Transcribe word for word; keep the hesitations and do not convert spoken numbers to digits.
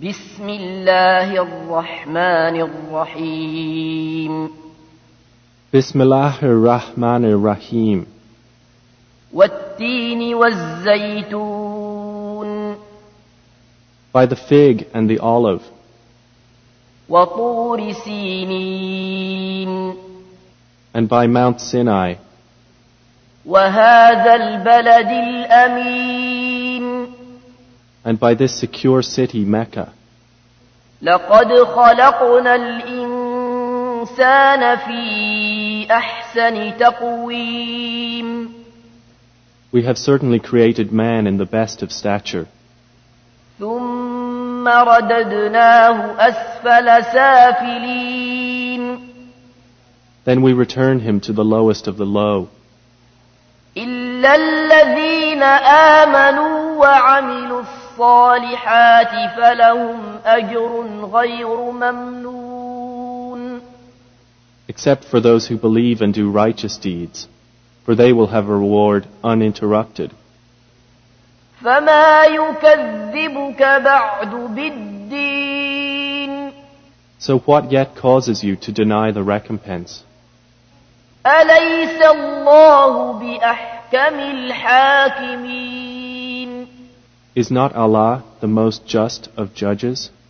بسم الله الرحمن الرحيم Bismillahir Rahmanir Rahim. والتين والزيتون By the fig and the olive, وطور سينين and by Mount Sinai, وهذا البلد الأمين and by this secure city Mecca. لقد خلقنا الإنسان في أحسن تقويم We have certainly created man in the best of stature. ثم رددناه أسفل سافلين Then we return him to the lowest of the low, إلا الذين آمنوا وعملوا الصالحات فلهم أجر غير ممنون except for those who believe and do righteous deeds, for they will have a reward uninterrupted. فما يكذبك بعد بالدين So what yet causes you to deny the recompense? أليس الله بأحكم الحاكمين Is not Allah the most just of judges?